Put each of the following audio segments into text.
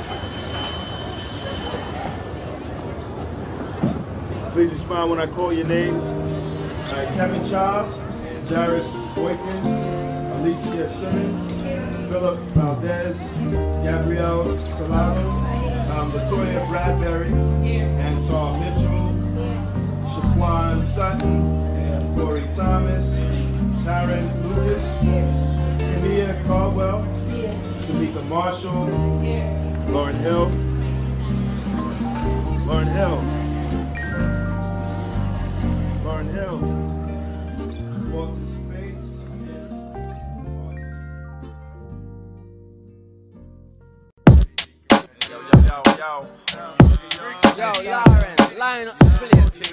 Please respond when I call your name. Kevin Charles, Jairus Boykin, Alicia Simmons, Philip Valdez, Gabrielle Salado, Latoya Bradbury, Antar Mitchell, Shaquan Sutton, Corey Thomas, Tyron Lucas, Kania Caldwell, Tamika Marshall, Lauren Hill, Lauren Hill, Walter Spades. Yo, Lauren, line up, please.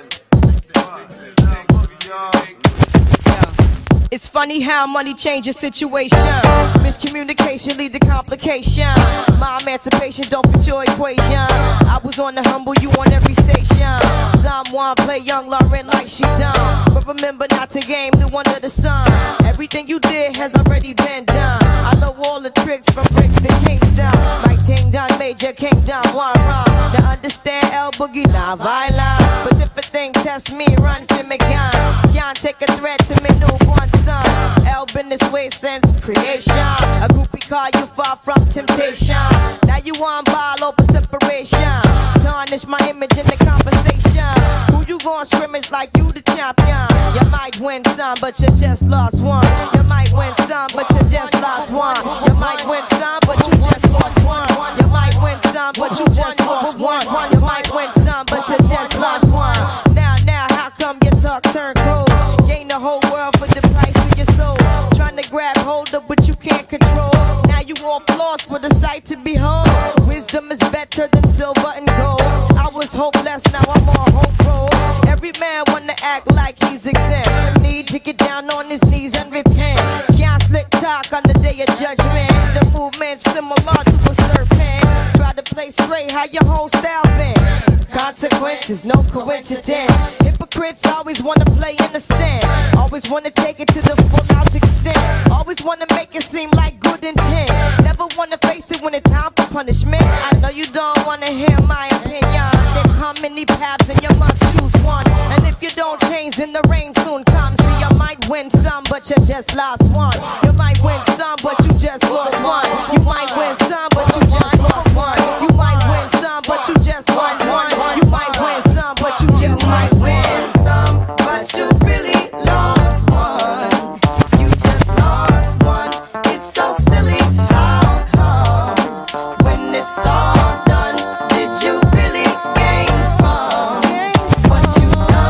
It's funny how money changes situation. Miscommunication lead to complication. My emancipation don't fit your equation. I was on the humble, you on every station. Someone play young Lauren like she done, but remember not to game new under the sun. Everything you did has already been done. I know all the tricks from bricks to Kingston. My ting done, major kingdom, one wrong. Now understand L Boogie, not violent, but if a thing test me, run for me gun. Can't take a threat to me newborn son. L been this way since creation. A groupie call you far from temptation. Now you on ball over separation. Tarnish my image in the conversation. Who you gon' scrimmage like you the champion? You might win some, but you just lost one. You might win some, but you just lost one. You might win some, but you just lost one. You might win some, but you just lost one. You might win some, but you just lost one. Now, how come your talk turn cold? Gain the whole world for the price of your soul. Trying to grab hold of what you can't control. Now you all lost with a sight to behold. Wisdom is better than silver and gold. I was hopeless, now I'm on hope roll. Every man wanna act like he's exempt. Need to get down on his knees and repent. Can't slick talk on the day of judgment. The movement's similar to a serpent. Try to play straight, how your whole style been. Consequences, no coincidence. Hypocrites always wanna play innocent. Always wanna take it to the full out extent. Always wanna make it seem like good intent. Never wanna face it when it's time for punishment. I know you don't wanna hear my opinion. There come many paths and you must choose one. And if you don't change, then the rain soon comes. See, you might win some, but you just lost one. You might win some, but you just lost one. You might win some, but you just lost one. You might win some, but you just lost one. You might win some, but you just lost one. Some, but you really lost one. You just lost one. It's so silly. How come when it's all done, did you really gain from what you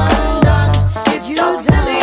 done? It's so silly.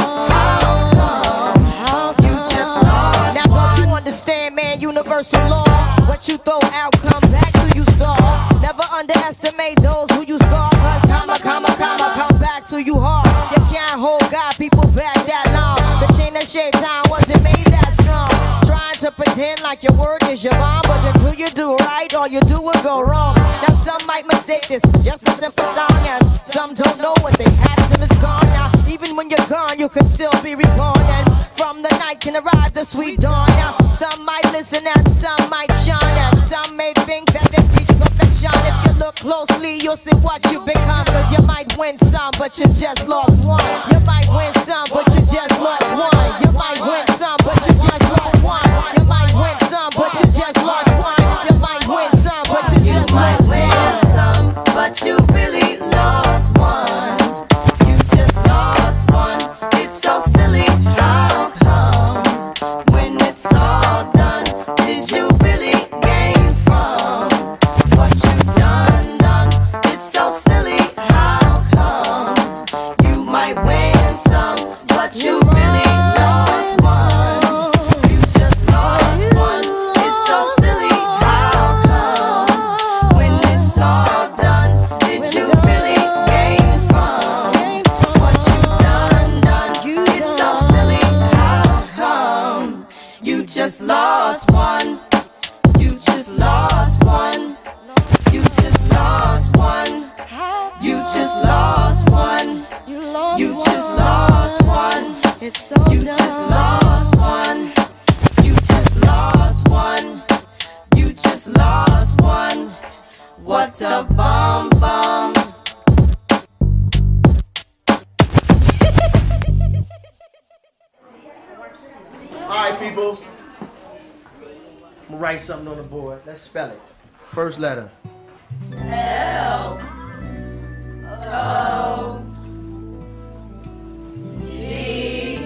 How come you just lost? Now don't you understand, man? Universal law. What you throw out, come back to you stall. Never underestimate those who you scar. Cause come back to you hard. You can't hold God, people back that long. The chain of shaitan wasn't made that strong. Trying to pretend like your word is your bond, but until you do right, all you do will go wrong. Now some might mistake this for just a simple song, and some don't know what they have till it's gone. Now even when you're gone, you can still be reborn, and from the night can arrive the sweet dawn. Now some might listen and some might shine, and some may think that they reach perfection. If you look closely, you'll see what you become. Cause you might win some, but you just lost one. You might win some, but you just lost one. You might win some, but you just lost one. You might win some, but you just lost one. You might win some, but you just lost one. Some, but you really lost one. You just lost one. It's so silly. How come when it's all done, did you really gain from what you done? It's so silly. How come you might win some, but you really lost one? You just lost one. It's so silly. How come when it's all done, did you really gain from what you done? It's so silly. How come you just lost one? You just lost one. You just lost one. You just lost one. You just lost one. You just lost one. You just lost one. You just lost one. what a bomb bomb. Alright, people. I'm gonna write something on the board. Let's spell it. First letter. L O G.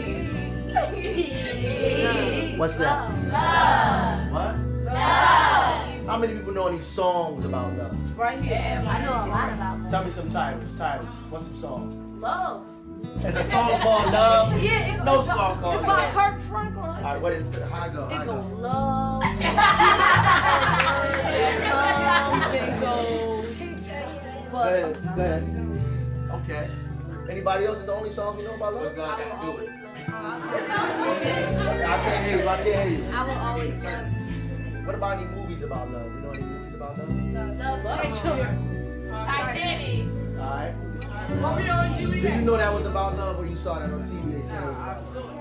What's that? Love. What? Love. How many people know any songs about love? Right here. I know a lot about that. Tell me some titles. What's some songs? Love. There's a song called Love. Yeah, There's no song called it's by Love. Kirk Franklin. Alright, what is it? How I go? It How I go go? love. It goes. Go ahead. Go ahead. Okay. Anybody else? Is the only song you know about love? I will always love. I can't hear you. I can't hear you. I will always love. What about any movies about love? You know any movies about love? Love Titanic. Alright. Romeo and Did you know that was about love or you saw that on TV? They said it was about love.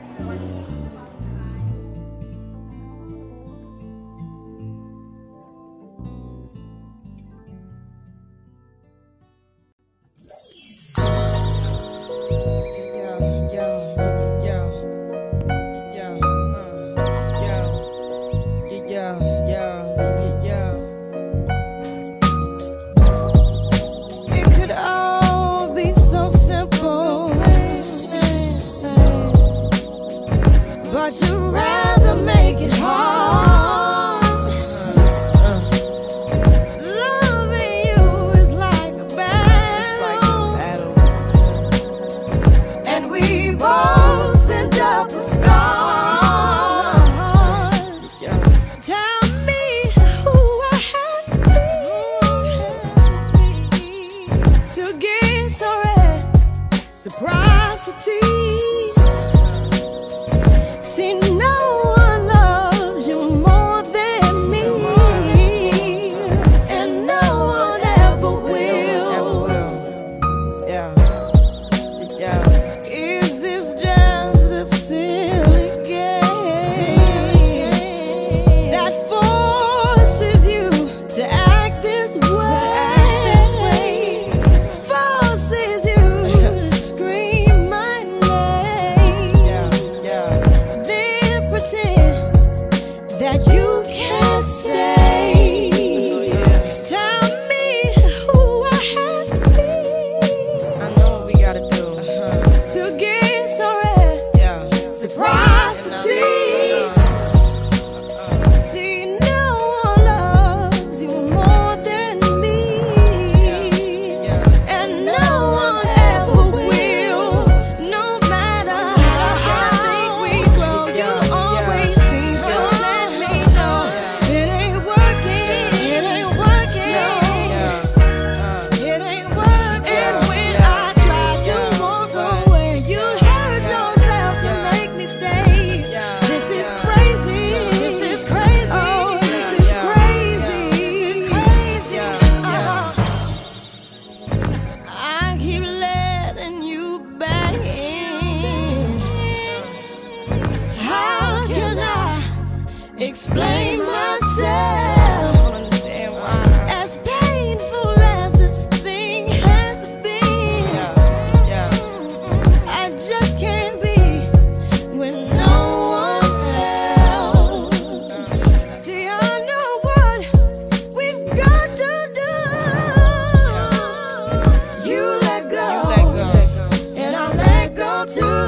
It could all be so simple, but you'd rather make it hard. Loving you is like a battle, and we both end up with scars. Tell me who I have to be to get so reciprocity. See, no one loves you more than me, and no one ever will. Is this just a silly game that forces you to act this way? Forces you to scream my name, then pretend that you can't say. Tell me who I have to be. I know what we gotta do to get so reciprocity. See, no one loves you more than me, and no one ever will. No matter how I think we grow, you always seem to let me know it ain't working. It ain't working. It ain't working. When I try to walk away, you hurt yourself to make me stay. This is crazy. This is crazy. Oh, this is crazy. I keep letting you back in. How can I explain myself? As painful as this thing has been, I just can't be with no one else. See, I know what we've got to do. You let go, and I'll let go too.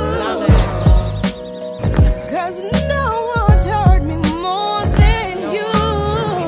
'Cause no one's hurt me more than you.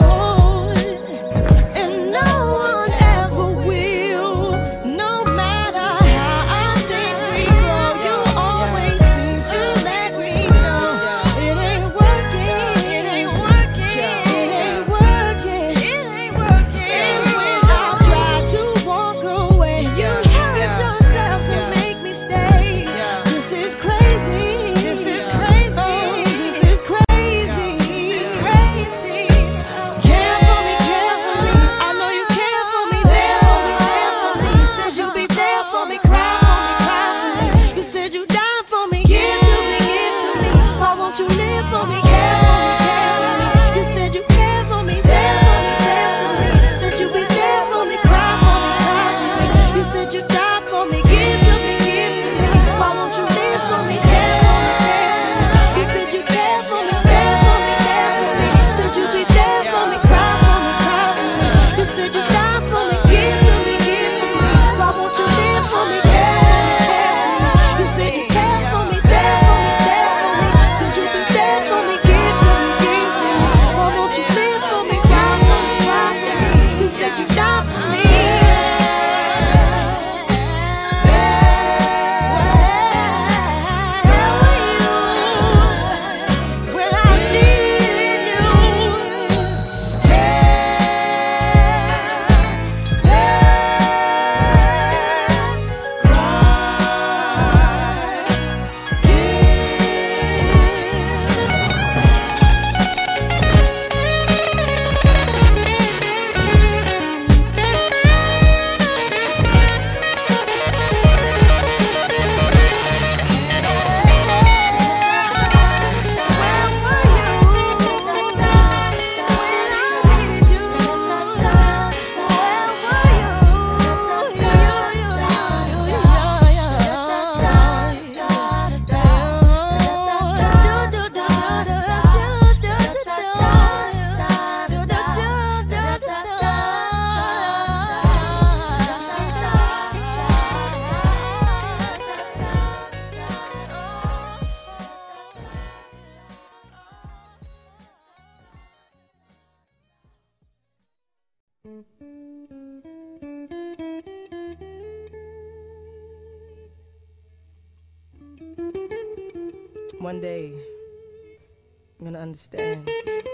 One day, you're gonna understand.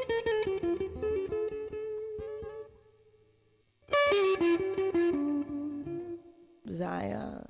Zion.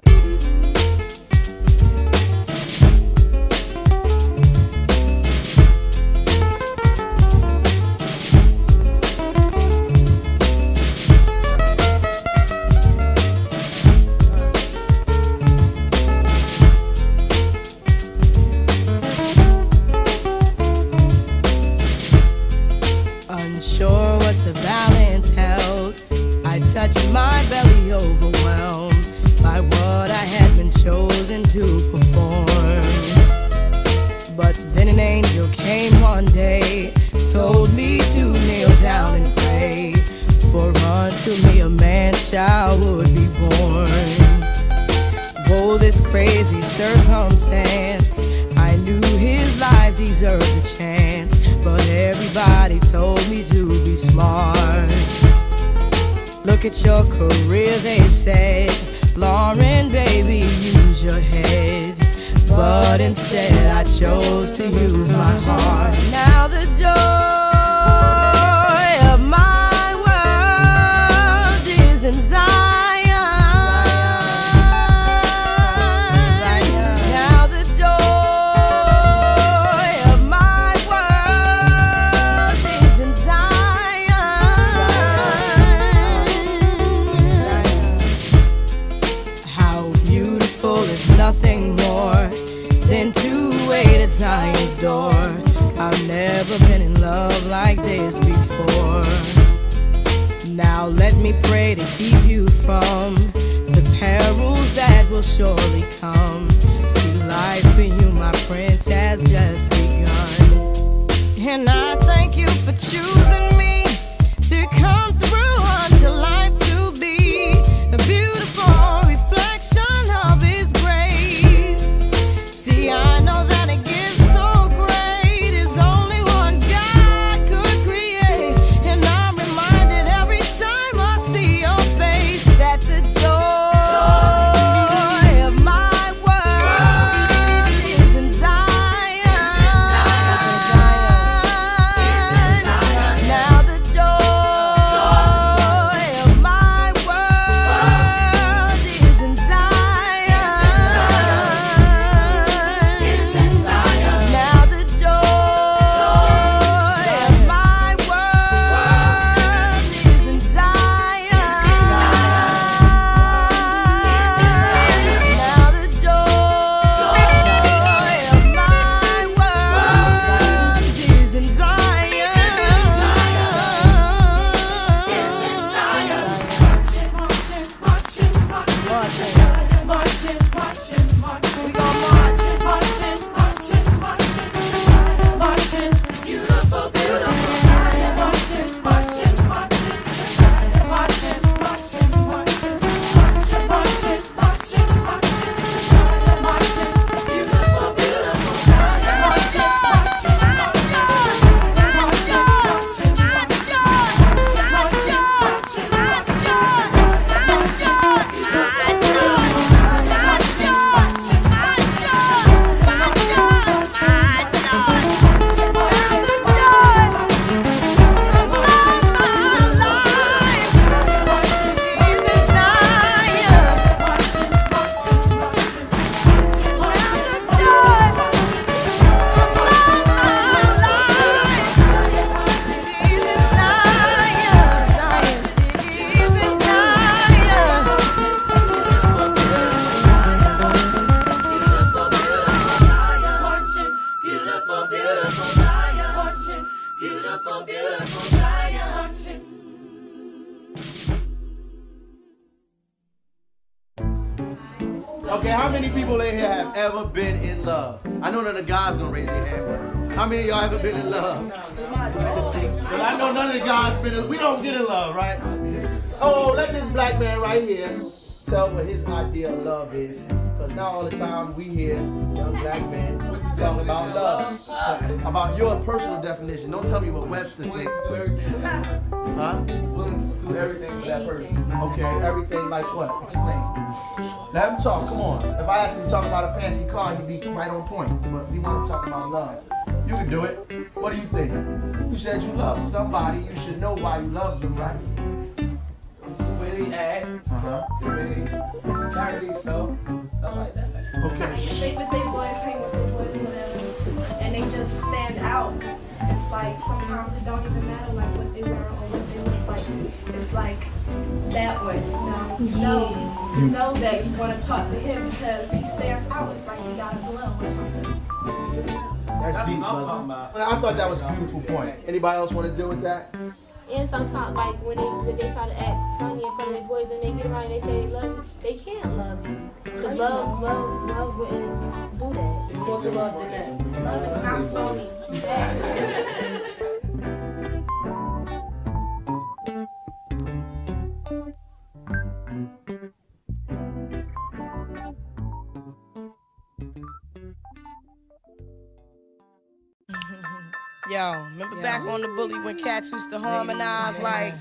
Unsure what the balance held, I touched my belly, overwhelmed by what I had been chosen to perform. But then an angel came one day, told me to kneel down and pray, for unto me a man's child would be born. Oh, this crazy circumstance, I knew his life deserved a chance, but everybody told me to be smart. Look at your career, they said, Lauren, baby, use your head. But instead I chose to use my heart. Now the joy of my world is in Zion. Now the joy of my world is in Zion. How beautiful is nothing more than to wait at Zion's door. I've never been in love like this before. Now let me pray to keep you from the perils that will surely come. See, life for you, my prince, has just begun. And I thank you for choosing me to come through unto life to be a beautiful reflection of His grace. See, I know that a gift so great is only one God could create. And I'm reminded every time I see your face that the joy of my world is in Zion. Now the joy of my world is in Zion. Now the joy of my world is in Zion. Now the joy of my world is in We gon' beautiful, beautiful Zion. Beautiful, beautiful Zion. Okay, how many people in here have ever been in love? I know none of the guys gonna raise their hand, but how many of y'all ever been in love? Well, I know none of the guys been in. We don't get in love, right? Oh, let this black man right here tell what his idea of love is. Because now all the time we hear young black men talk about love. About your personal definition. Don't tell me what Webster thinks. Huh? Willing to do everything for that person. Okay, everything like what? Explain. Let him talk, come on. If I asked him to talk about a fancy car, he'd be right on point. But we want to talk about love. You can do it. What do you think? You said you love somebody. You should know why you love them, right? The way they act, the way they carry themselves, stuff like that. Okay. If they with their boys, hang with their boys, whatever, and they just stand out, it's like sometimes it don't even matter like what they wear or what they look like. It's like that way. You know that you want to talk to him because he stands out. It's like he got a glow or something. That's deep, what I'm brother. talking about. I thought that was a beautiful point. Anybody else want to deal with that? And sometimes, like when they try to act funny in front of their boys, then they get around and they say they love you. They can't love you, cause love wouldn't do that. More to love than that. Love is not phony. Yo, remember back on the bully when cats used to harmonize like,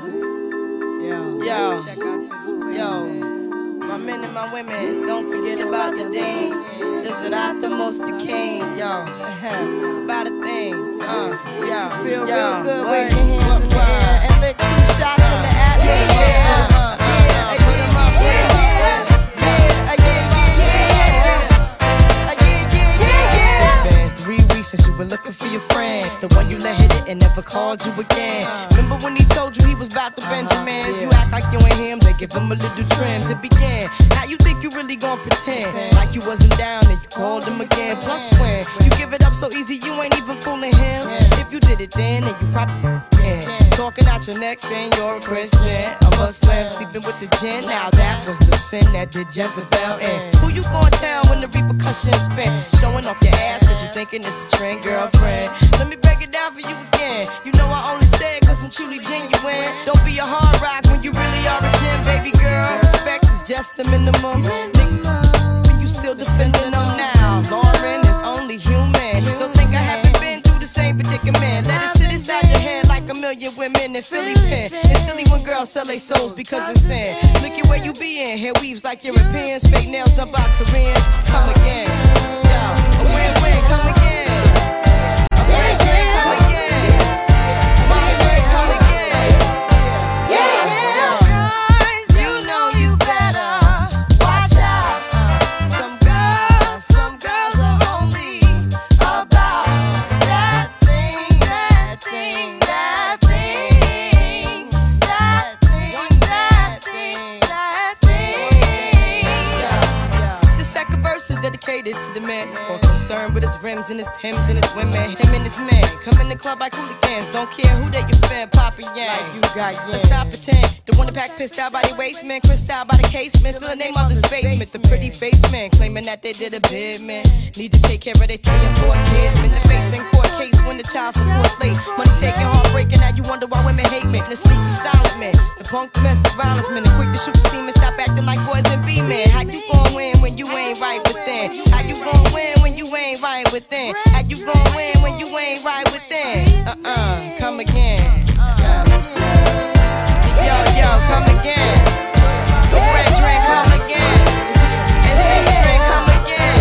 yo, my men and my women, don't forget about the dean. This is not the most the king, yo. It's about a thing, yo. Feel real good, wave your hands in the air and lick 2 shots in the atmosphere. Since you were looking for your friend, the one you let hit it and never called you again. Remember when he told you he was about to Benjamins? You act like you ain't him, they give him a little trim to begin. Now you think you really gon' pretend like you wasn't down and you called him again. Plus when you give it up so easy, you ain't even fooling him. If you did it then you probably can. Talking out your neck saying you're a Christian, a Muslim, sleeping with the gin. Now that was the sin that did Jezebel in. Who you gon' tell when the repercussions spin? Showing off your ass cause you thinking it's a trend, girlfriend. Let me break it down for you again. You know I only say it cause I'm truly genuine. Don't be a hard rock when you really are a gem, baby girl. Respect is just the minimum. Nigga, you still defending them now. Lauren is only human. Don't think I haven't been through the same predicament. Let it sit inside your head like a million women in Philly pen. It's silly when girls sell their souls because it's sin. Look at where you be in. Hair weaves like Europeans. Fake nails done by Koreans. Come again. Yo, a win-win, come again. Dedicated to the man, more concerned with his rims and his Timbs and his women. Him and his man come in the club like hooligans. Don't care who they your fan, poppin' yang. Like you got yang. Let's not pretend. The one that pack pissed out by the waistman, crissed out by the casement. Still the name of this basement. The pretty face man claiming that they did a bid, man. Need to take care of their 3 and 4 kids. Been the face in court case when the child support's late. Money taking, heartbreaking. Now you wonder why women hate men. The sneaky silent man, the punk domestic violence man, the quick to shoot the semen. Stop acting like boys and be men. How you gon' win when you ain't right within? How you gon' win when you ain't right within? How you gon' win when you ain't right within? Come again. Yo, come again. The red drink, come again. And 6 string, come again.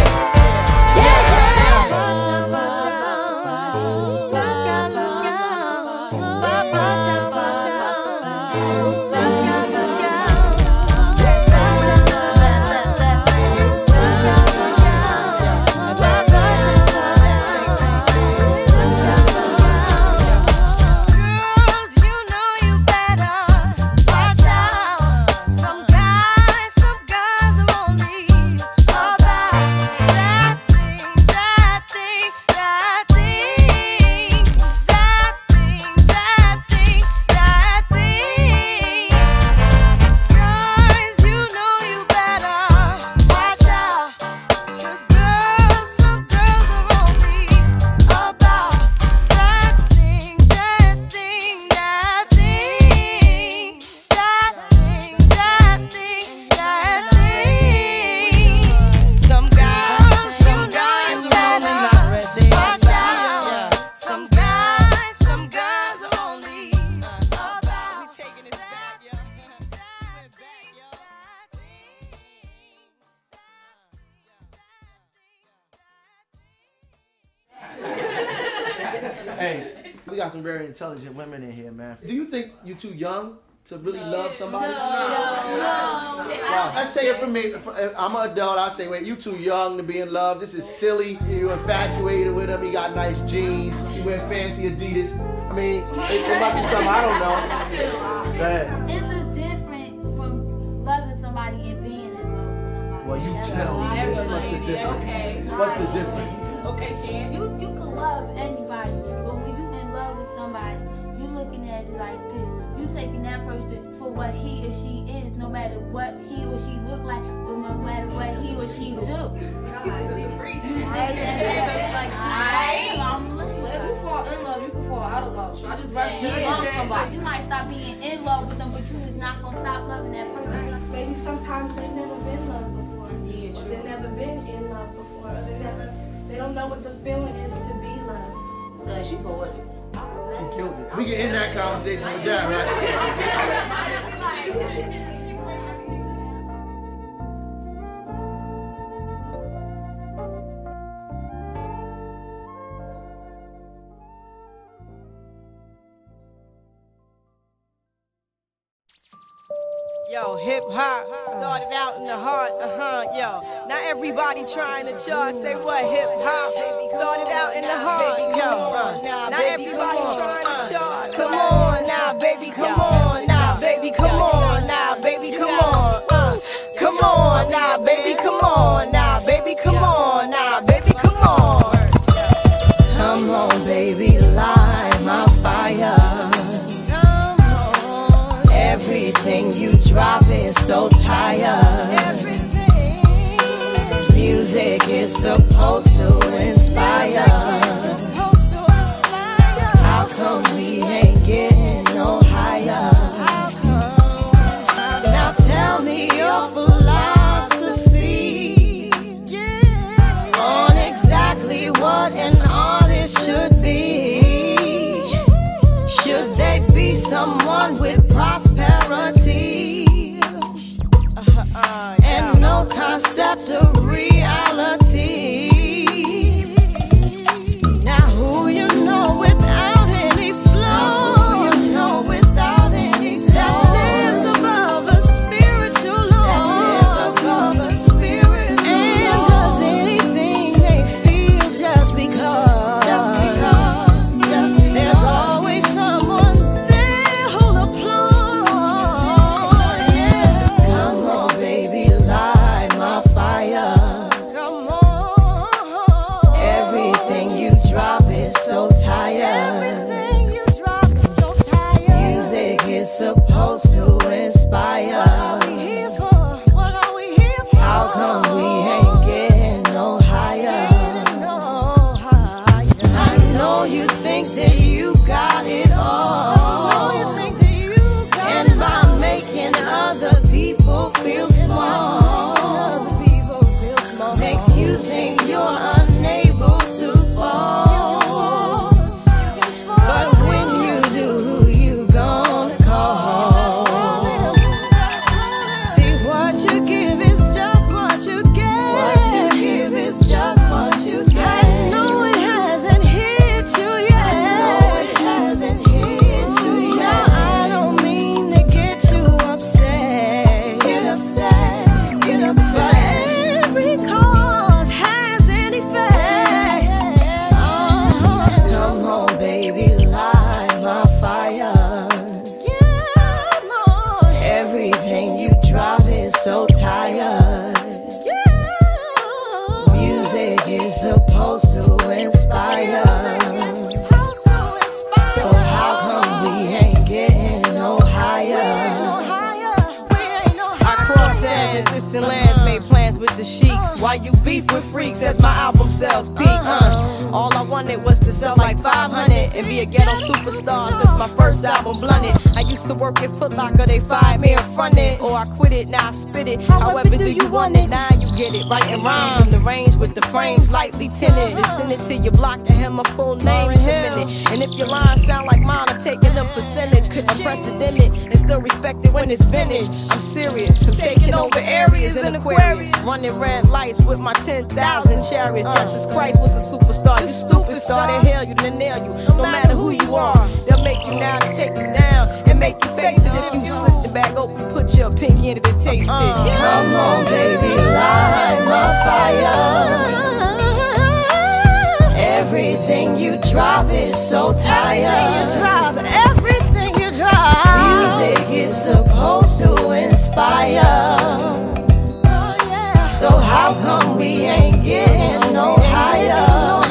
some very intelligent women in here, man. Do you think you're too young to really love somebody? No. Let's say it from me. I'm an adult. I say, wait, you too young to be in love. This is silly. You infatuated with him. He got nice jeans. You wear fancy Adidas. I mean, it must be something I don't know. Go ahead. It's a difference from loving somebody and being in love with somebody. Well, you tell me. What's the difference? Okay. What's the difference? Okay, Shan. You can love anybody, but when you in love with somebody, you looking at it like this. You taking that person for what he or she is, no matter what he or she look like, or no matter what he or she do. You looking at that person like this. If you fall in love, you can fall out of love. I just love somebody. You might stop being in love with them, but you is not gonna stop loving that person. Maybe sometimes they've never been loved before. Yeah, Or true. they've never been in love before. Or they don't know what the feeling is to be loved. She poetic. She killed it. We can end that conversation with that, right? Yo, hip hop started out in the heart, yo. Now everybody trying to chart, say what hip hop started out in the heart, yo. Now everybody trying to chart. Come on now, baby, come on now, baby, come on now, baby, come on. Come on now, baby, come on now, baby, come on now, baby, come on. Come on, baby, light my fire. Everything you drop is so tired. Music is supposed to inspire. How come we ain't getting no higher? Now tell me your philosophy on exactly what an artist should be. Should they be someone with prosperity and no concept of reality? Now who you know without any flow, who you know without any flow, that lives above a spiritual law, and does anything they feel just because. There's always someone there who'll applaud. Yeah. Come on, baby, light my fire. Come on. Everything you drop is so tired. Everything you drop is so tired. Music is supposed to inspire. What are we here for? How come we ain't getting no higher? I know you think that you got it all, and by making other people feel small, makes you think you're unable to fall. But when you do, who you gonna call? See, what you give is just what you get. What you give is just what you get. I know it hasn't hit you yet. Now I don't mean to get you upset. But every cause has an effect. Come on, baby, light my fire. Everything you drop is so tired. Music is supposed to inspire. So how come we ain't getting no higher? I cross sands in distant lands, made plans with the sheiks. Why you beef with freaks as my album sales peak? All I wanted was to sell like 500 and be a ghetto superstar since my first album blunted. I used to work at Foot Locker, they fired me in front it, or I quit it, now I spit it. However do you want it? Now you get it. Writing rhymes in the range with the frames lightly tinted, and send it to your block and have my full name submitted. And if your lines sound like mine, I'm taking a percentage. Unprecedented and still respected when it's vintage. I'm serious, I'm taking over areas in Aquarius, running red lights with my 10,000 chariots. Just Jesus Christ was a superstar. You stupid star, they hail you, they nail you. No matter who you are, they'll make you now to take you down and make you face it. If you slip the bag open, put your pinky in it and taste it. Come on, baby, light my fire. Everything you drop is so tired. Everything you drop. Music is supposed to inspire. So how come we ain't getting no higher?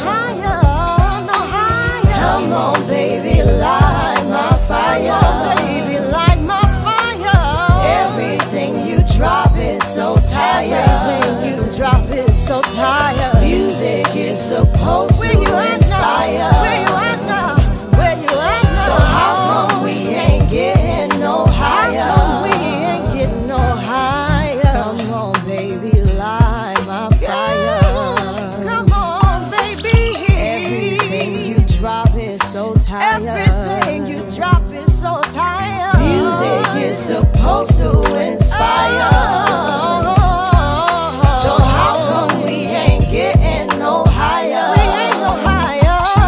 Come on, baby, light my fire. Baby, light my fire. Everything you drop is so tired. Everything you drop is so tired. Music is supposed to inspire. Where you at now? Where you at now? So how come we ain't getting no higher? How come we ain't getting no higher? Come on, baby, light my fire. Come on, baby. Everything you drop is so tired. Everything you drop is so tired. Music is supposed to inspire. So how come we ain't getting no higher? We ain't no higher.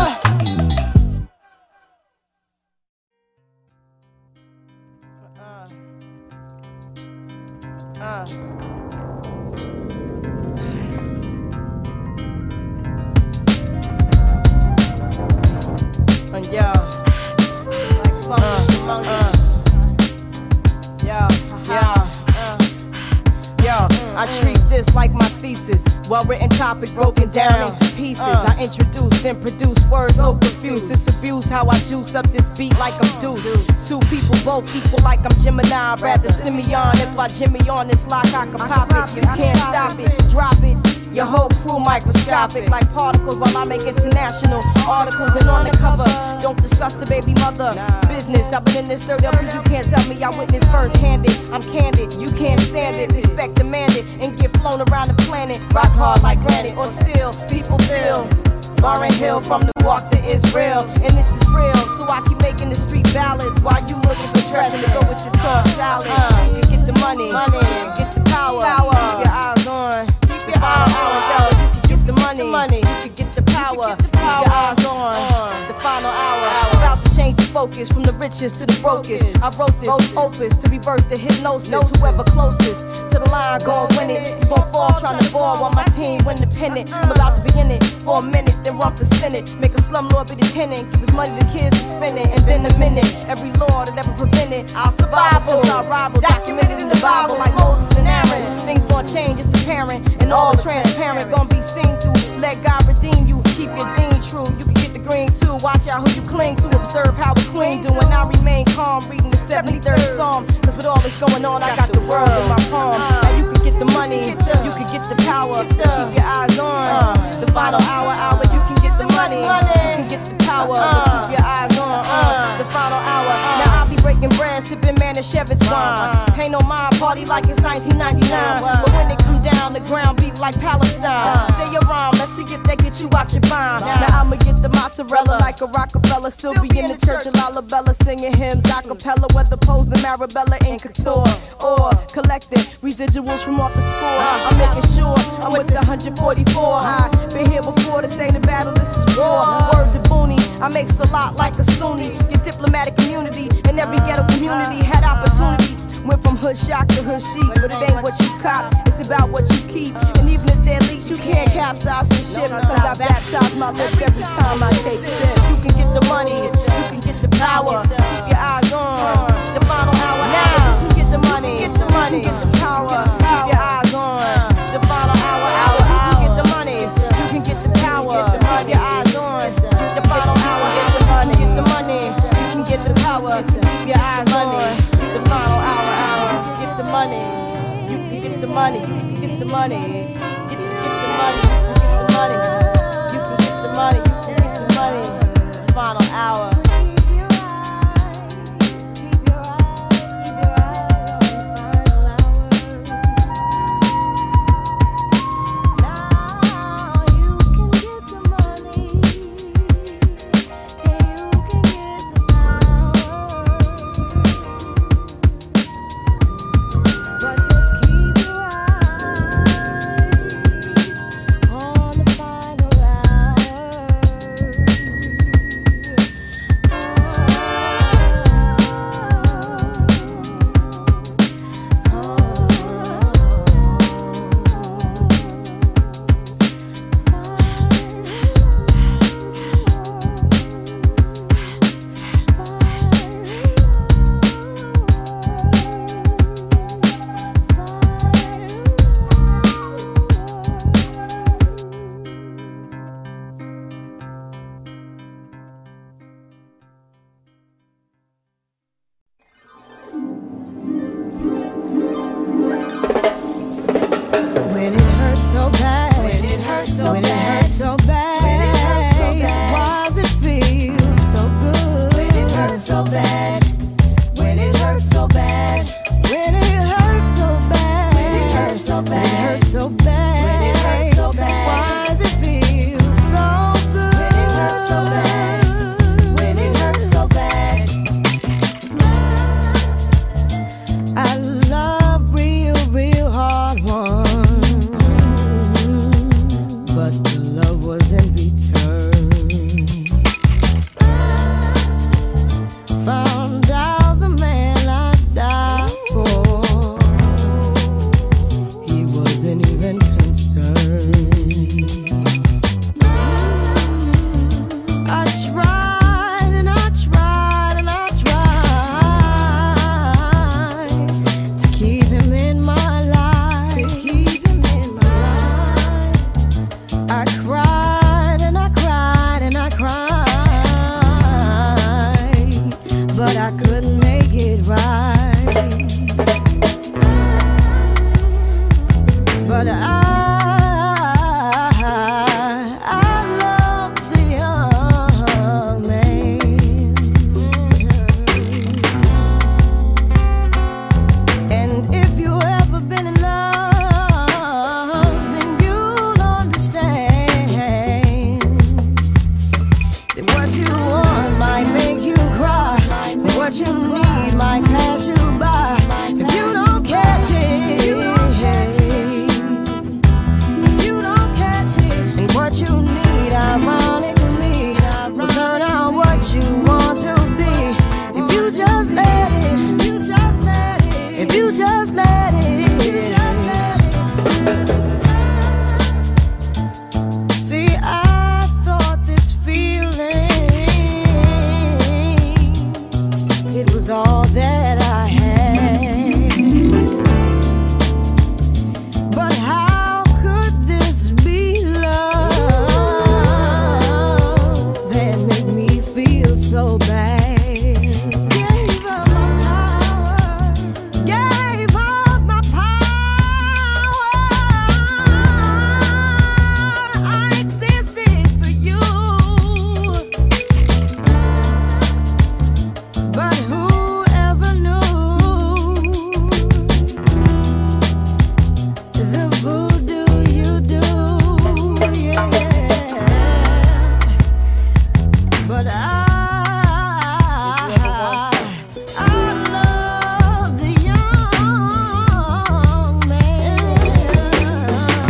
I treat this like my thesis. Well-written topic broken down into pieces. I introduce and produce words so confused. It's abuse how I juice up this beat like I'm Deuce. Two people both equal like I'm Gemini. I'd rather Simeon. If I Jimmy on this lock, I can pop it. You can't stop it, drop it. Your whole crew microscopic like particles while I make international articles. And on the cover, don't discuss the baby mother business. I've been in this 30 up, you can't tell me I witnessed first-handed. I'm candid, you can't stand it. Respect demanded and get flown around the planet. Rock hard like granite or still, people feel. Lauren Hill from Newark to Israel, and this is real. So I keep making the street ballads while you looking for dressing to go with your tossed salad. You can get the money, get the power. Keep your eyes on. Keep your eyes on. You can get the money, you can get the power. Keep your eyes on. The final hour. About to change the focus from the richest to the brokest. I wrote this opus to reverse the hypnosis. Whoever closest to the line gon' win it. You gon' fall trying to ball while my team win the pennant. I'm about to be in it for a minute, then run for Senate. Make a slumlord be the tenant. Give his money to kids to spend it. And then a minute, every law that ever prevented our survival. Since our rival documented in the Bible like Moses and Aaron. Things gon' change, it's apparent. And all transparent gon' be seen through. Let God redeem you, keep your dean true. You can get the green too. Watch out who you cling to. Observe how a queen do. And I remain calm, reading the 73rd Psalm. Cause with all this going on, I got the world in my palm. Now you can get the money, you can get the power. Keep your eyes on the final hour. You can get the money, you can get the power. Keep your eyes on the final hour. Now I'll be breaking bread, sipping Manischewitz wine. Pay no mind, party like it's 1999. But when it come down, the ground beef like Palestine. Say your rhyme, let's see if they get you out your mind. Now I'ma get the mozzarella like a Rockefeller. Still be in the church of Lalabella, singing hymns acapella. Whether posed in Marabella in couture or collecting residuals from off the score. I'm making sure I'm with the 144. I've been here before, this ain't a battle, this is war. Word to Booney, I makes a lot like a Sunni. Get diplomatic immunity in every ghetto community. Had opportunity, went from hood shock to hood chic. But it ain't what you cop, it's about what you keep. And even if they're leaks, you can't capsize the ship. Cause I baptize my lips every time I take sip. You can get the money, you can get the power. Keep your eyes on the final hour. Now you can get the money, you can get the power. Keep your eyes on the final hour. You can get the money, you can get the power. Keep your eyes on the final hour. You can get the money, you can get the power. Keep your eyes on the final hour. You can get the money, you can get the money, you can get the money. Get the money, you can get the money, you can get the money. The final hour. On the final When it hurts so bad, when it hurts so bad, when it hurts so bad, when it hurts so bad, why does it feel so good? When it hurts so bad, when it hurts so bad, when it hurts so bad, when it hurts so bad, when it hurts so bad, when it hurts so bad, why does it feel so good? When it hurts so bad, when it hurts so bad. I love real hard ones, but the love was in return. Found out the man I died for, he wasn't even concerned. I tried and I tried and I tried to keep him in my life, to keep him in my life. I cried and I cried and I cried, but I couldn't make it right. But I love the young man, and if you ever been in love, then you'll understand that what you want might make you cry, and what you need might pass you by. If you don't catch it, if you don't catch it, and what you need, ironically, will turn out what you want to be. If you just let it, if you just let it, if you just let it, if you just let it. See, I thought this feeling, it was all that I had. But how could this be love that made me feel so bad? Gave up my power, gave up my power. I existed for you, but whoever knew the voodoo you do, yeah. But I love the young man,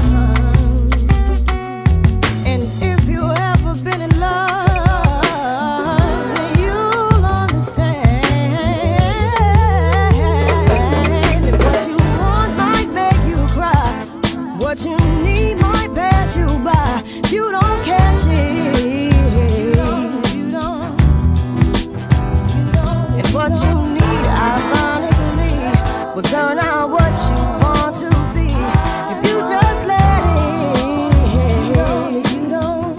and if you ever been in love, then you'll understand that what you want might make you cry, what you need might pass you by. If you don't catch it, you don't, and what you need, ironically, will turn out what you want to be. If you just let it, you don't.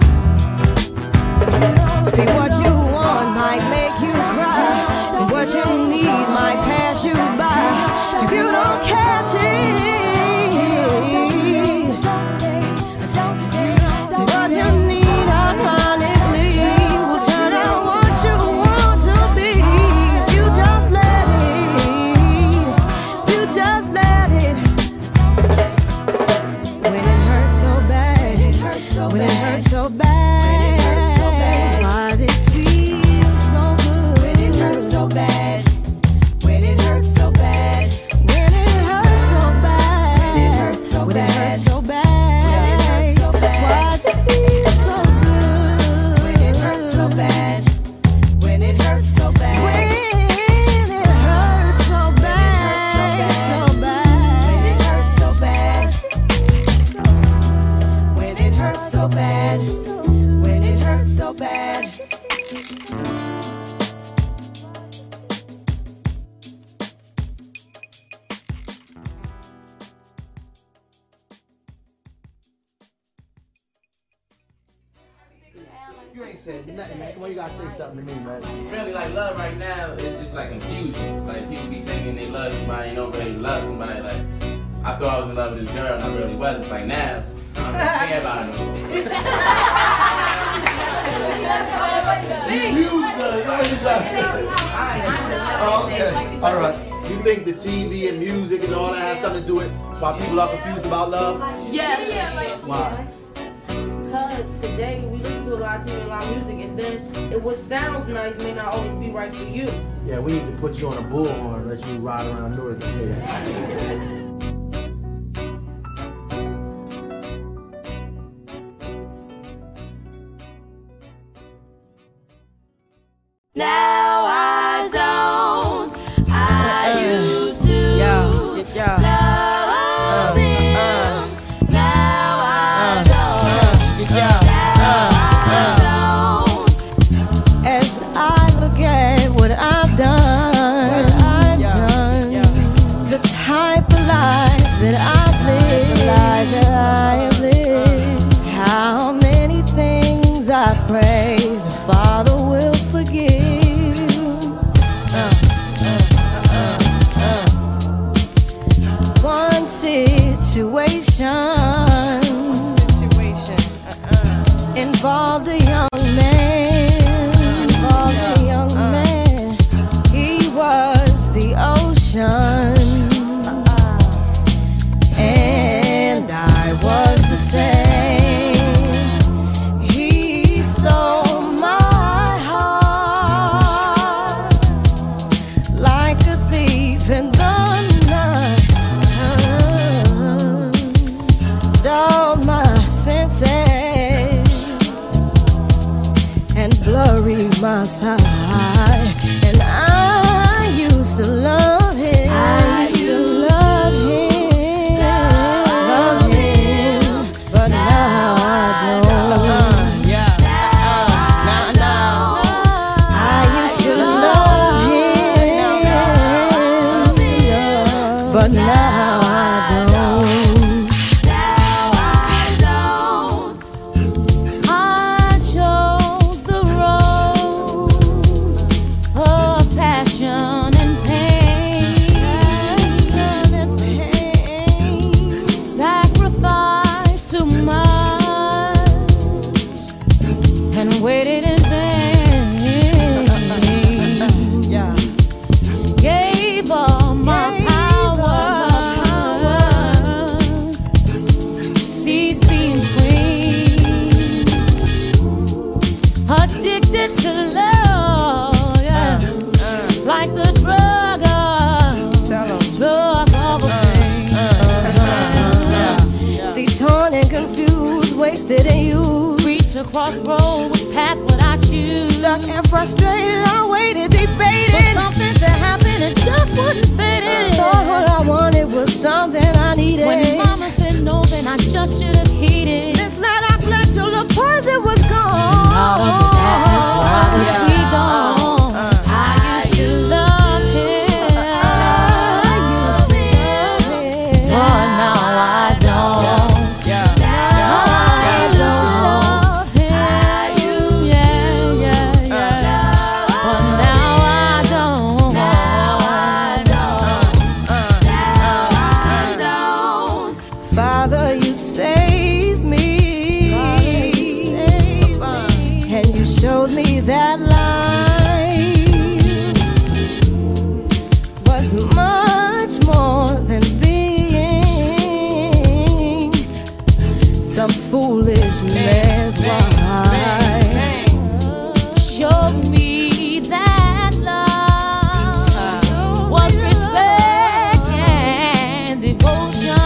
See, what you want might make you cry, and what you need might pass you by. If you don't catch it, what you need, ironically, will turn out what you want to be. If you just let it, if you just let it. When it hurts so bad, when it hurts so bad, why does it feel so good? When it hurts so bad, when it hurts so bad, when it hurts so bad, when it hurts so bad, when it hurts so bad, why does it feel so good? When it hurts so bad, when it hurts so bad, when it hurts so bad, so bad, when it hurts so bad, when it hurts so bad, when it hurts so bad. You ain't said nothing, man. Why you gotta say something to me, man? Really, like, love right now is like confusion. It's like people be thinking they love somebody, you don't really love somebody. Like, I thought I was in love with this girl and I really wasn't. Like now, I don't care about her no more. Oh, okay. All right. You think the TV and music and all that have something to do with why people are confused about love? Yeah. Why? Because today we listen to a lot of TV and a lot of music, and then what sounds nice may not always be right for you. Yeah, we need to put you on a bullhorn and let you ride around Newark and say that. Now I don't. I used to love him. Now I don't. As I look at what I've done, the type of life that I've lived, how many things I pray the Father will forgive. One situation involved a young man. He was the ocean, and I was the same. He stole my heart like a thief in the night. Dulled my senses and blurry my sight. And I used to love him. I used to love him, but now I don't. I used to love him, but now I don't. I chose the road of passion and pain, sacrificed too much and waited in vain. Gave all my power, ceased being queen, addicted to love, like the drug of a pain. See, torn and confused, wasted and used, reached a crossroad, which path would I choose? Stuck and frustrated, I waited, debated for something to happen, it just wouldn't fit in. Thought what I wanted was something I needed. When mama said no, then I just should have heeded. This night I fled till the poison was gone. Out of the past, while the sweet dawn. I used to love him. But now I don't. Father, you saved me, and you showed me that life was much more than being some foolish man's wife. Showed me that love was respect and devotion.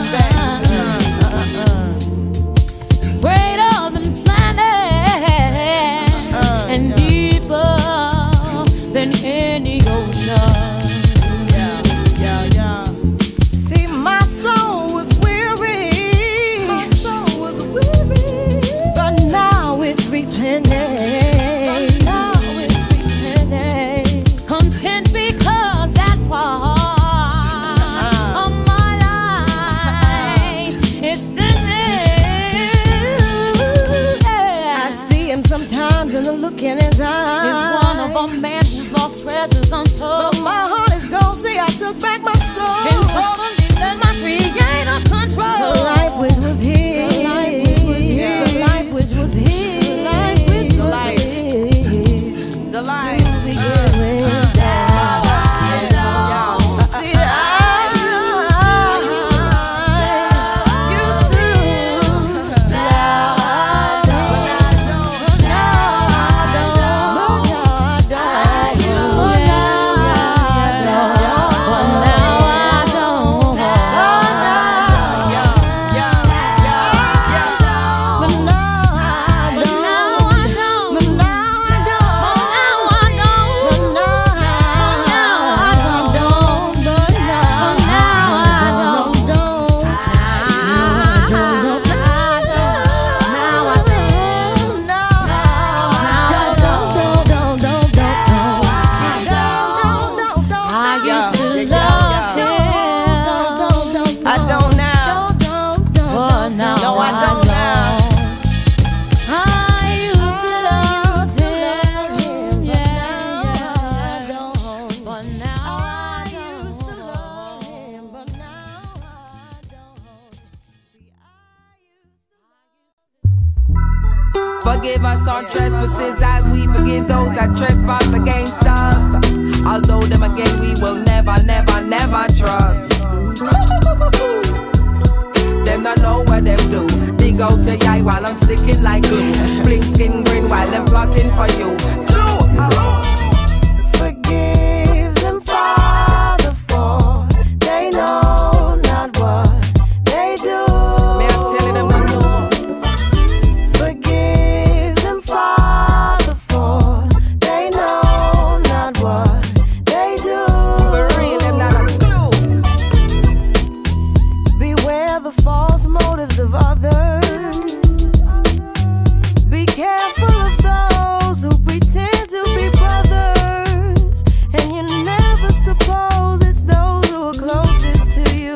Greater than planet and deeper than any ocean. See, my soul was weary, but now it's replenished. Content because that part of my life is finished. I see him sometimes in the look in his eyes. It's one of a man who's lost treasures untold. But my heart is gold, see I took back my soul. Can totally let my creator control. The life which was his. The life which was his. The life which was his. The life which was his. The life. Forgive us our trespasses as we forgive those that trespass against us. Although them again we will never, never, never trust. Them not know what them do. Dig out your eye while I'm sticking like glue. Blink skin grin while them plotting for you. True. Forgive them, Father, for they know not what they do. May I tell you them I know? Forgive them, Father, for they know not what they do. For real, them not a clue. Beware the false motives of others. Be careful of those who pretend to be brothers, and you never suppose it's those who are closest to you.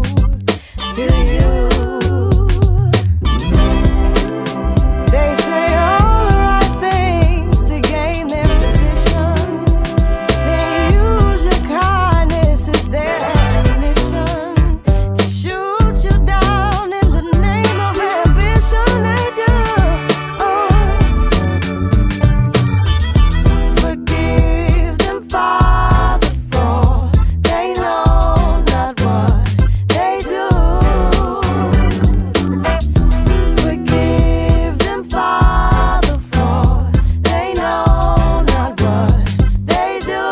They say all the right things to gain their position. They use your kindness as their ammunition to shoot you down in the name of ambition. They do. Forgive them, Father, for they know not what they do. Forgive them, Father, for they know not what they do.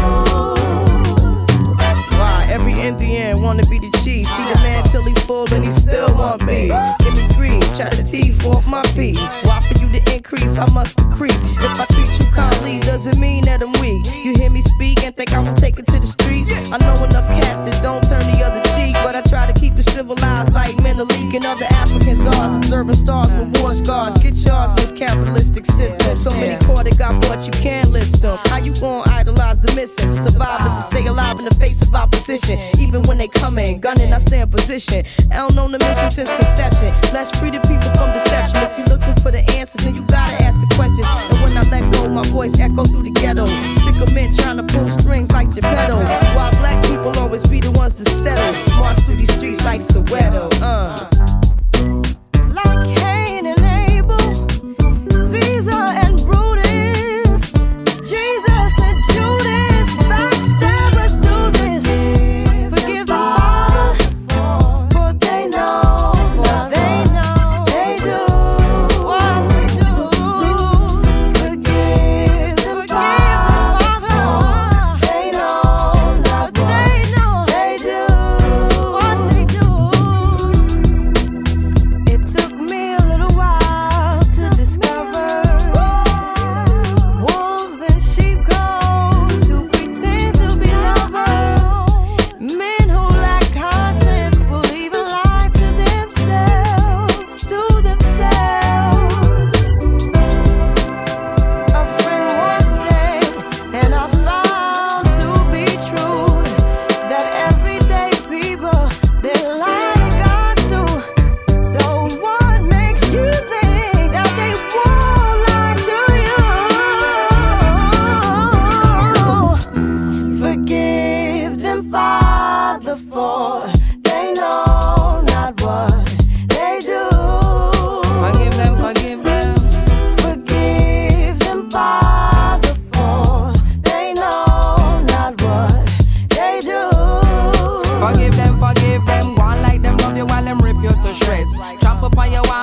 Why every Indian wanna be the chief? Feed a man till he full and he still want beef. Give me greed, try to teeth off my piece. Why for you to increase, I must decrease. If I treat you kindly, doesn't mean that I'm weak. You hear me speak and think I will take it to the streets. I know enough cats that don't turn the other cheek, but I try to keep it civilized like Menelik and other Africans are. Observing stars with war scars. Get yours in this capitalistic system. So many caught it got bought, you can't list them. How you gon' idolize the missing? To survive is to stay alive in the face of opposition. Even when they come in, gunning, I stay in position. I don't know the mission since conception. Let's free the people from deception. If you're looking for the answers, then you gotta ask the questions. And when I let go, my voice echo through the ghetto. Sick of men trying to pull strings like Geppetto. Why black people always be the ones to settle? March through these streets like Soweto. Like Cain and Abel, Caesar and Brutus, Jesus and Judas, backstabbers do this. Forgive them, Father, for they know what they do. What they do. Forgive them, Father, they know not what they do. What they do.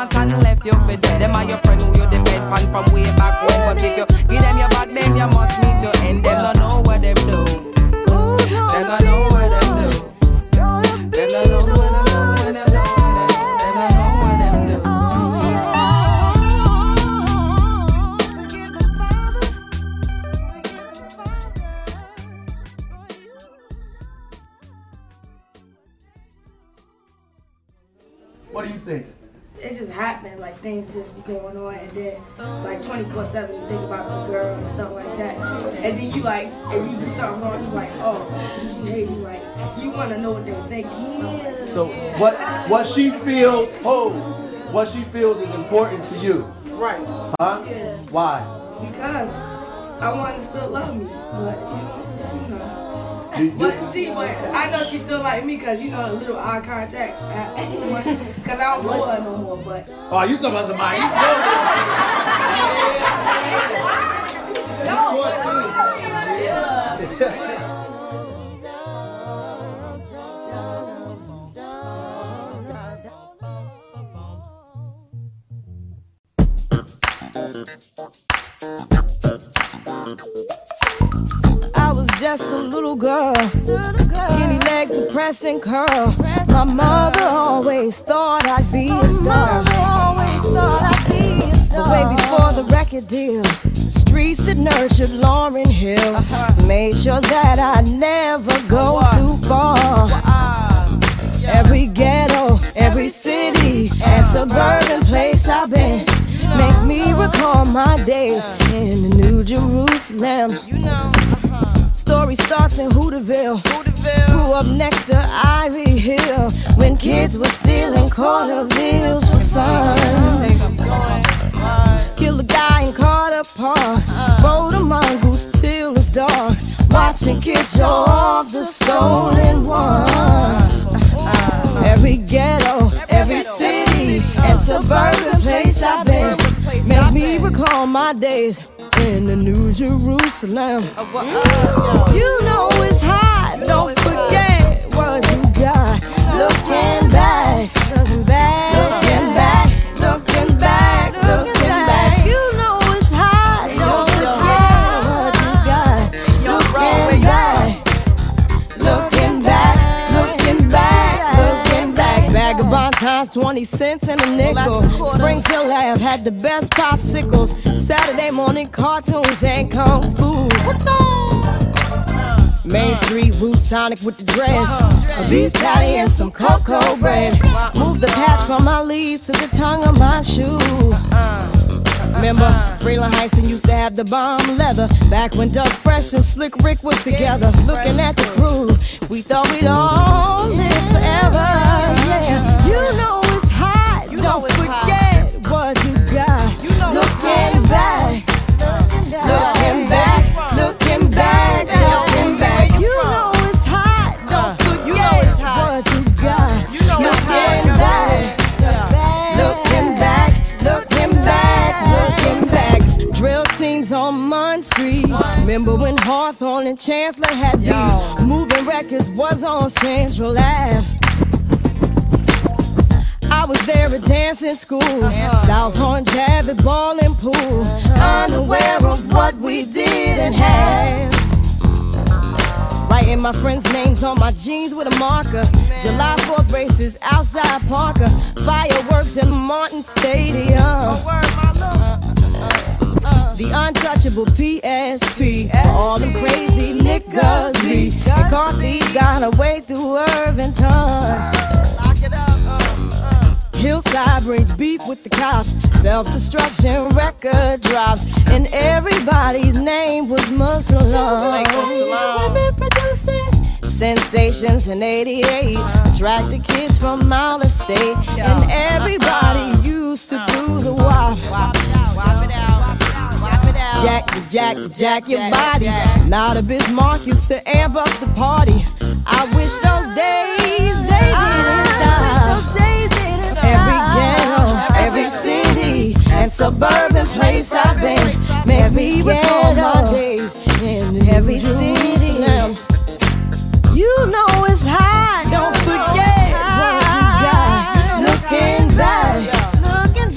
back and left you for dead. Them are your friend who you depend on from way back when. But if you give them your back, then you must meet your end. Them don't know what them do. Them don't know what them do. Them don't know what them do. What do you think? It's just happening, like things just be going on, and then like 24/7 you think about the girl and stuff like that, and then you like, if you do something wrong, you like, oh, she hate you, like you want to know what they're thinking and stuff like that. So what she feels, what she feels is important to you. Right. Huh? Yeah. Why? Because I want her to still love me, but you know. But I know she still like me because you know the little eye contacts because I don't know her no more. But oh, you talking about somebody? I was just a little girl, skinny legs, a pressing curl. My mother always thought I'd be a star. But way before the record deal, streets that nurtured Lauryn Hill made sure that I never go too far. Every ghetto, every city, and suburban place I've been make me recall my days in the New Jerusalem. Story starts in Hooterville. Grew up next to Ivy Hill when kids were stealing quarter bills for fun. Killed a guy in Carter Park. Rode a mongoose till it's dark. Watching kids show off the stolen ones. Every ghetto, every city, and suburban place I've been make me recall my days in the New Jerusalem. You know it's hot, don't forget what you got. Looking back, looking back, looking back, looking back, looking back. You know it's hot, don't forget what you got. Looking back, looking back, looking back, looking back. Vagabond times 20 cents and a nickel. Springfield Ave had the best popsicles. Saturday morning cartoons and kung fu. Main Street Roots tonic with the dress. A beef patty and some cocoa bread. Move the patch from my leaves to the tongue of my shoe. Remember, Freeland Heiston used to have the bomb leather. Back when Doug Fresh and Slick Rick was together. Looking at the crew, we thought we'd all live forever. Yeah, you know it's hot. Don't forget what you got. Looking back, looking back, looking back, looking back. You know it's hot. Don't forget what you got. Looking back, looking back, looking back, looking back. Drill teams on Munn Street. Remember when Hawthorne and Chancellor had beef? Moving Records was on Central Ave. I was there at dancing school, South Horn Jab at bowling pool, unaware of what we did and had. Writing my friends' names on my jeans with a marker. July 4th races outside Parker, fireworks in Martin Stadium. The untouchable PSP, all them crazy niggas be. And coffee got away through Irvington. Hillside brings beef with the cops. Self-destruction record drops. And everybody's name was Muslim. Women producing sensations in 88. Attracted kids from out of state. And everybody used to do the wop. Jack your body. Now the Bismarck used to amp up the party. I wish those days they didn't stop. Every ghetto, every city, and suburban place I've been. Every ghetto, days in every city. You know it's hot. Don't forget what you got. Looking back, looking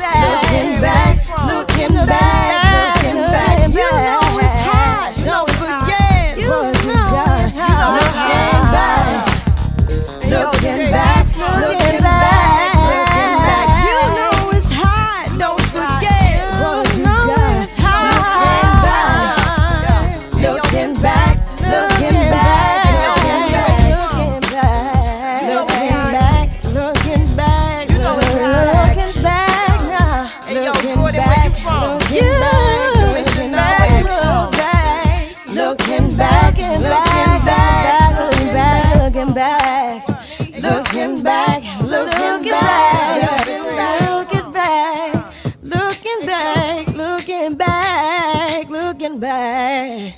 back, looking back, looking back, looking back, looking back, looking back.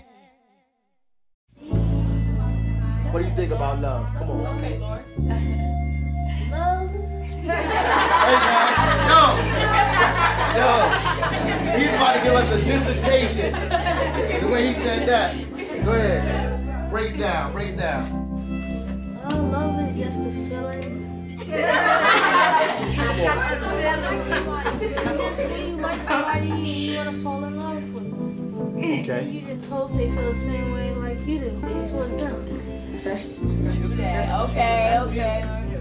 What do you think about love? Come on. Okay, Lord. Love. Hey, man. Yo. He's about to give us a dissertation. The way he said that. Go ahead. Break it down. Break it down. Love is just a feeling. Just when you like somebody, you want to fall in love with them. Okay. You just hope they feel the same way like you do towards them. Okay.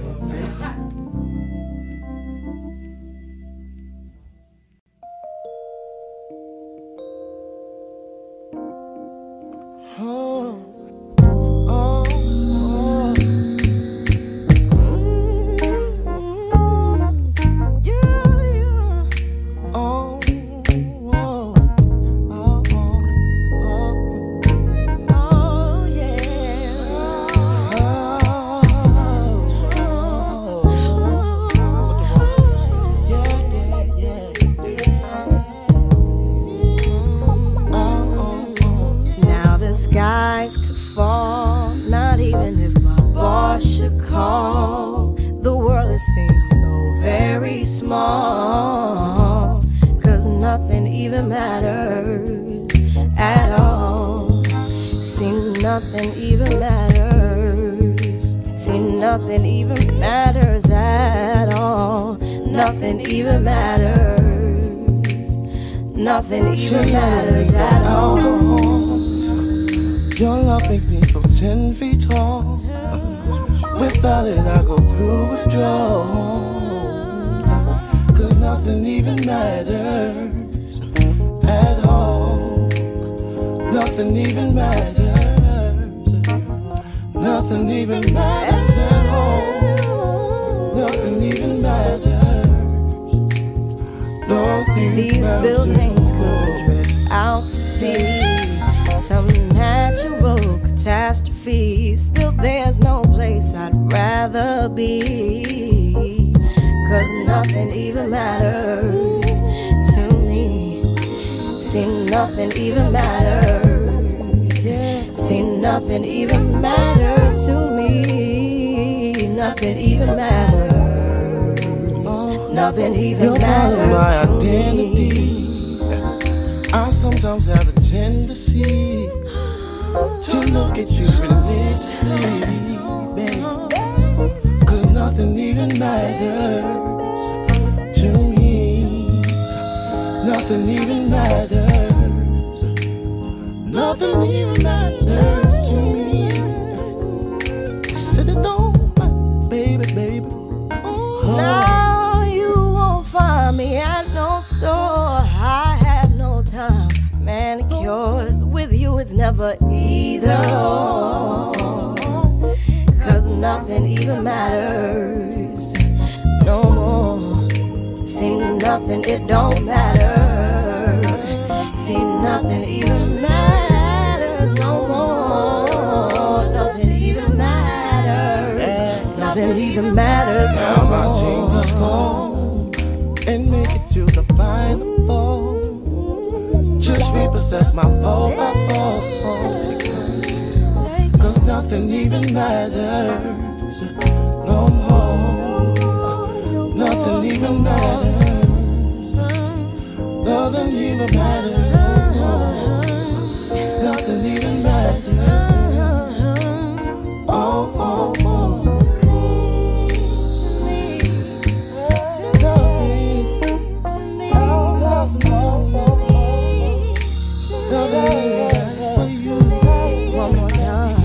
Skies could fall, not even if my boss should call. The world it seems so very small, 'cause nothing even matters at all. See, nothing even matters. See, nothing even matters at all. Nothing even matters. Nothing even matters at all. Your love makes me feel 10 feet tall. Without it, I go through withdrawal. 'Cause nothing even matters at all. Nothing even matters. Nothing even matters at all. Nothing even matters. Nothing These matters buildings could drift out to sea. Some natural catastrophe. Still there's no place I'd rather be. 'Cause nothing even matters to me. See, nothing even matters. See, nothing even matters to me. Nothing even matters. Nothing even matters my to identity. me. I sometimes have a tendency to look at you religiously, babe. 'Cause nothing even matters to me. Nothing even matters. Nothing even matters to me. Sit it on, my baby, baby. Oh. Now you won't find me at no store. I have no time for manicures. With you it's never either or. 'Cause nothing even matters no more. See, nothing, it don't matter. See, nothing even matters no more. Nothing even matters. Nothing even matters no Now my more. team must go and make it to the final four. Just repossess my phone. 'Cause nothing even matters no more. Nothing even matters. Nothing even matters no more. Nothing even matters. Oh, oh, oh. One more time.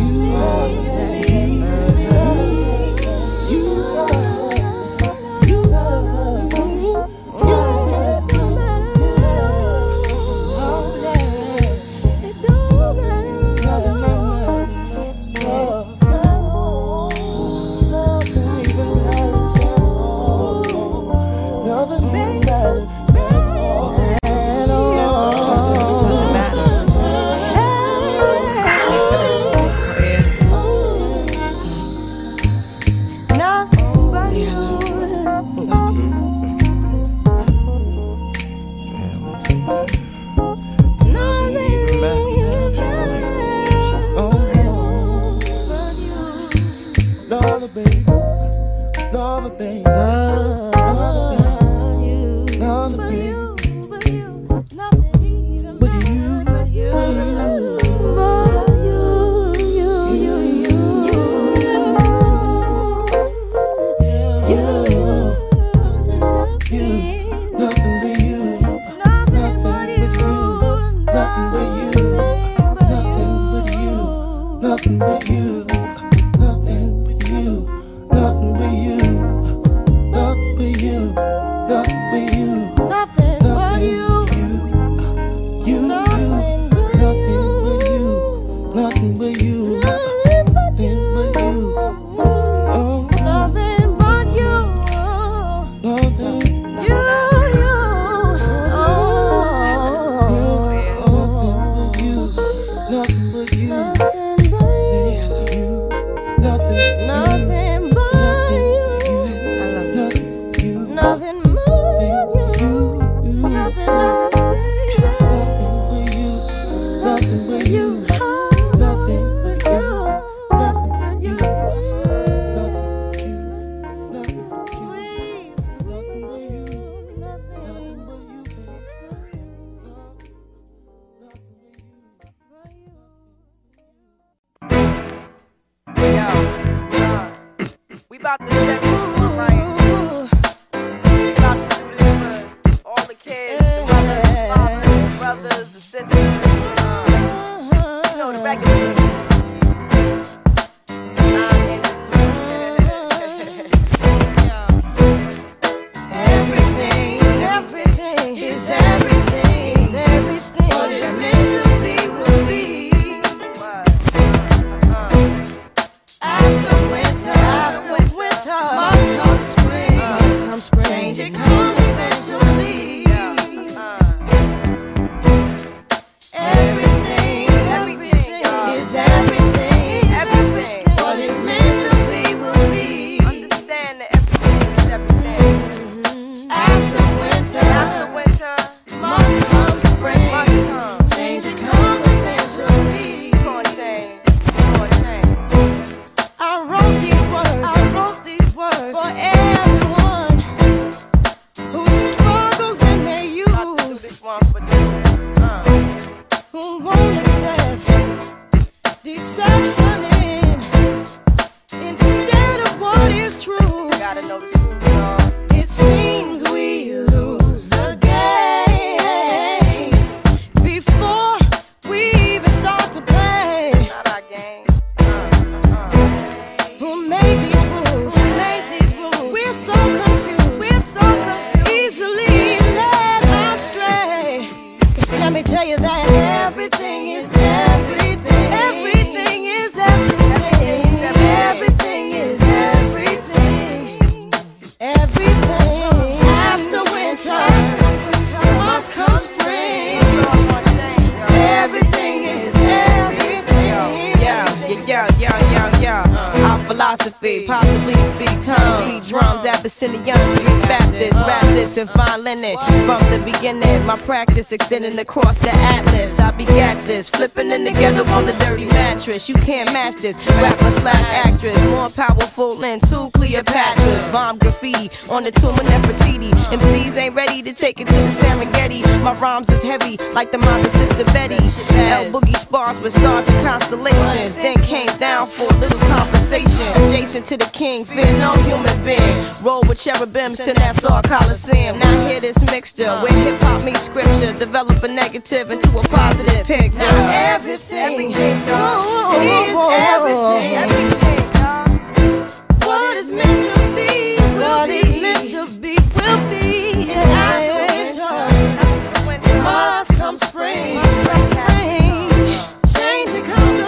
other baby, other baby, other baby. Nothing but you, nothing but you, nothing but you, nothing but you, nothing but you, nothing but you, you, nothing but you, nothing but you, nothing but you, oh, nothing but you, nothing, you, oh, nothing but you, nothing but you. Possibly speak tongues, beat drums, Abyssinian Street Baptist, rap this and fine linen. From the beginning, my practice extending across the atlas. I begat this, flipping in the ghetto on the dirty mattress. You can't match this, rapper / actress, more powerful than two Cleopatras. Bomb graffiti on the tomb of Nefertiti. MCs ain't ready to take it to the Serengeti. My rhymes is heavy like the mind of Sister Betty. L Boogie spars with stars and constellations. Then came down for a little conversation. Adjacent to the king, fear no human being. Roll with cherubims to Nassau Coliseum. Now hear this mixture where hip hop meets scripture. Develop a negative into a positive picture. Now everything is everything. What is meant to be will be. Will be. And after winter must come spring. Change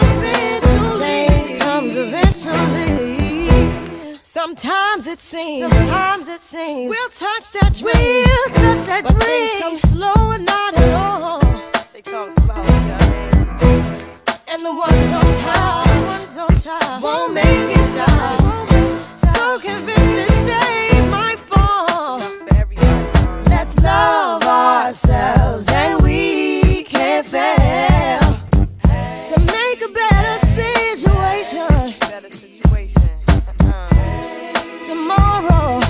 comes eventually. Sometimes it seems we'll touch that dream. But things come slow and not at all. They come slow, and the ones on top won't make it stop. So convinced that they might fall. Let's love ourselves and we can't fail to make a better situation. Tomorrow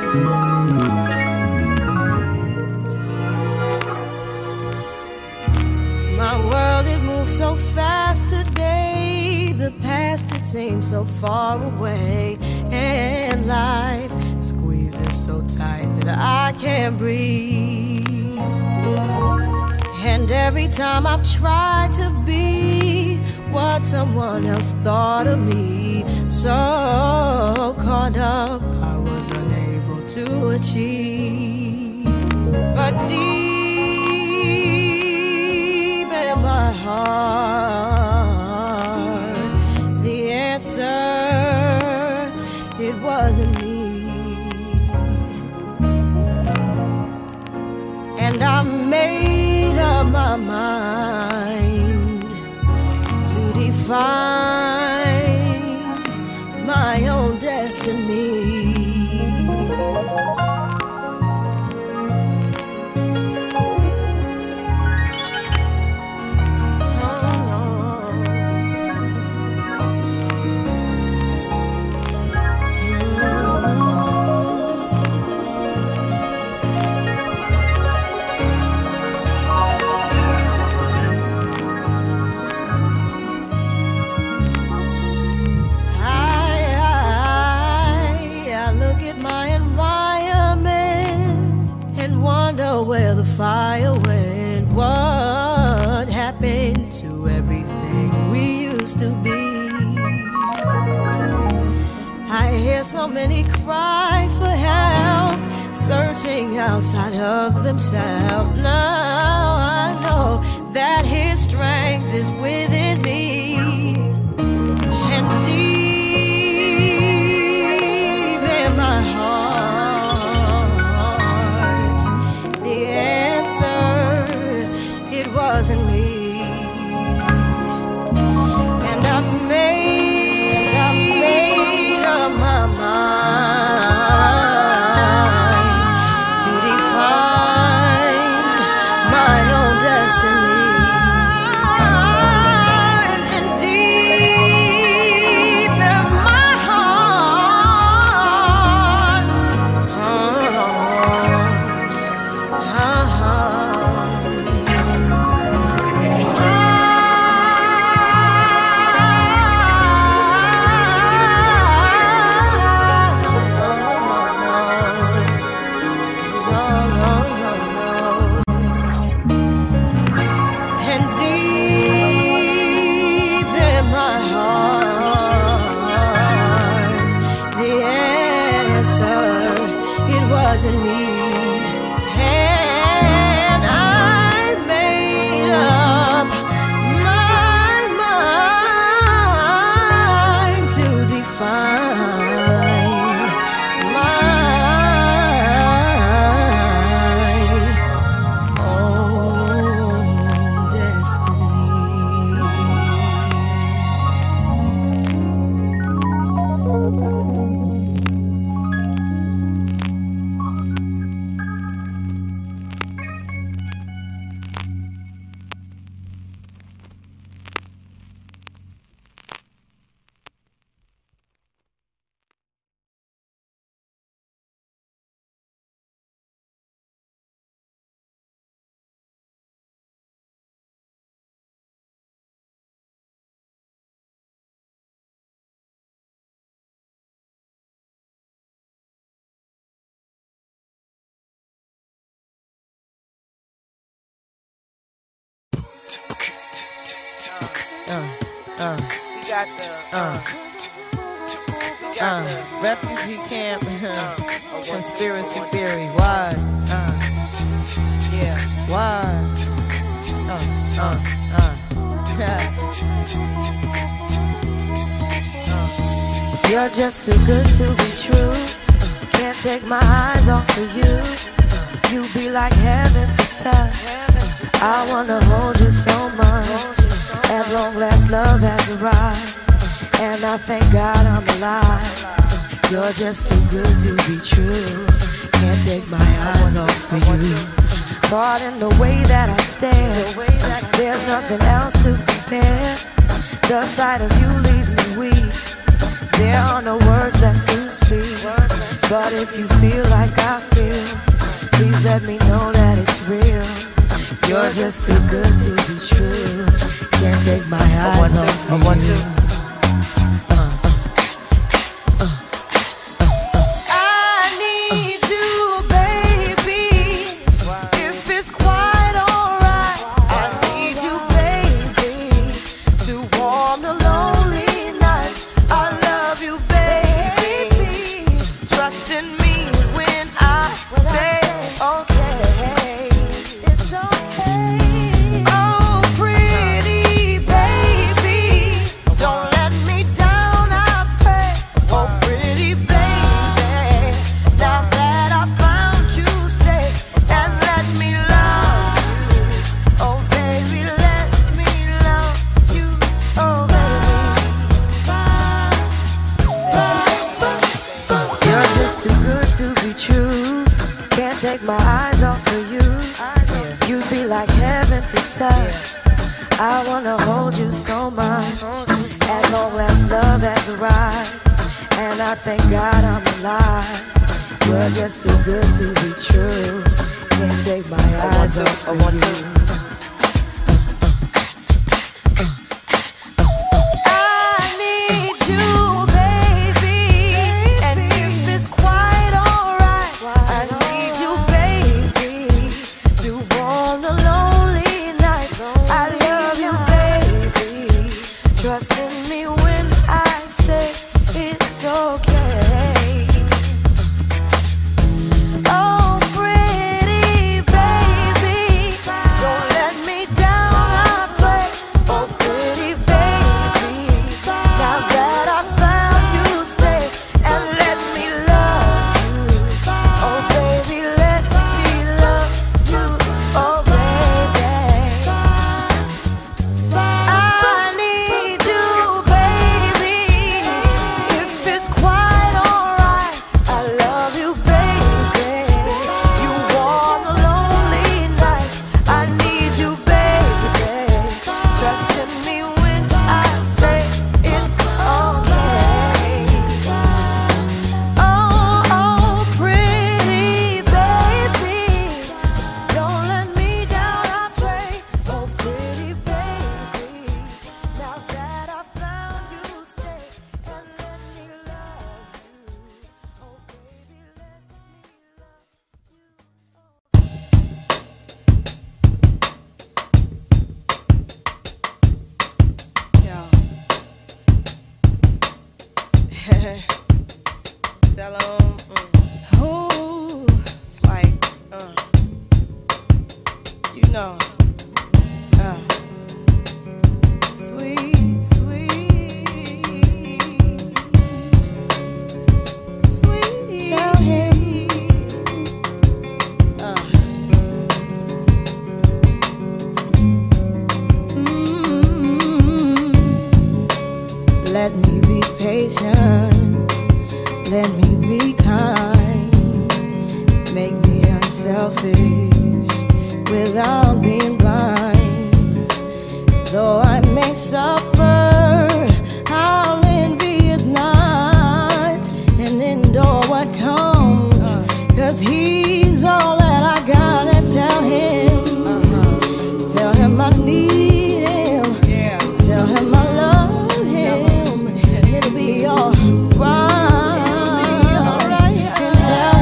My world, it moves so fast today. The past, it seems so far away. And life squeezes so tight that I can't breathe. And every time I've tried to be what someone else thought of me, so caught up I was unable to achieve. But deep in my heart, the answer, it wasn't me. And I made up my mind to define my own destiny. Where the fire went, what happened to everything we used to be? I hear so many cry for help, searching outside of themselves. Now I know that His strength is within me, and deep in my heart, it wasn't me. And I made up my mind to define my own destiny. And deep in my heart, wasn't me. And I made up my mind to define my own destiny. Refugee camp, conspiracy theory, why? Yeah, why? You're just too good to be true. Can't take my eyes off of you. You be like heaven to touch. I wanna hold you so much. At long last, love has arrived, and I thank God I'm alive. You're just too good to be true. Can't take my eyes off of you. Caught in the way that I stare, there's nothing else to compare. The sight of you leaves me weak. There are no words left to speak, but if you feel like I feel, please let me know that it's real. You're just too good to be true. Can't take my eyes off you. Take my eyes off of you. You'd be like heaven to touch. I wanna hold you so much. At long last love has arrived, and I thank God I'm alive. You're just too good to be true. Can't take my eyes off of you. Let me be patient, let me be kind, make me unselfish without being blind. Though I may suffer, I'll envy at night and endure what comes, 'cause he's all that I gotta tell him. Tell him I need him, tell him I love him. It'll be alright. And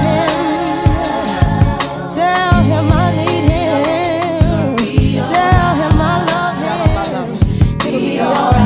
tell him I need him. Tell him I love him. It'll be alright.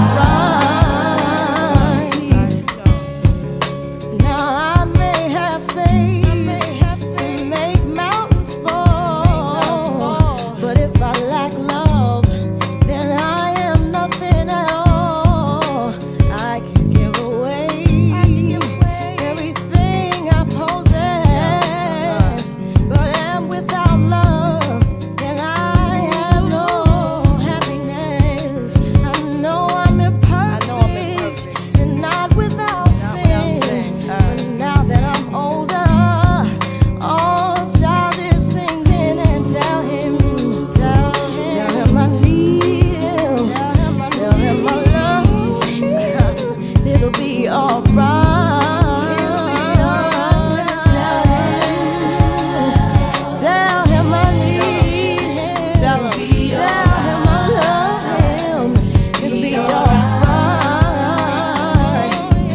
alright. Tell him I need him. Tell him I love him. It'll be alright.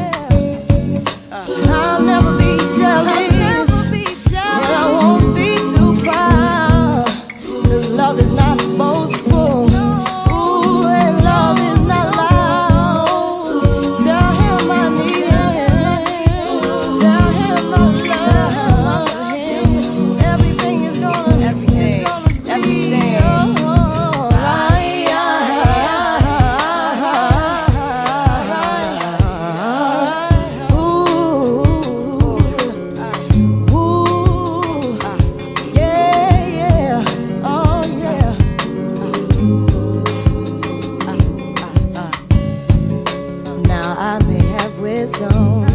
I'll never be jealous, and I won't be too proud. 'Cause love is not boastful. Ooh, and love is not loud. Tell him I need him. Tell him I love him. Everything is gonna be alright. Ooh, yeah, oh yeah. Now I may have wisdom,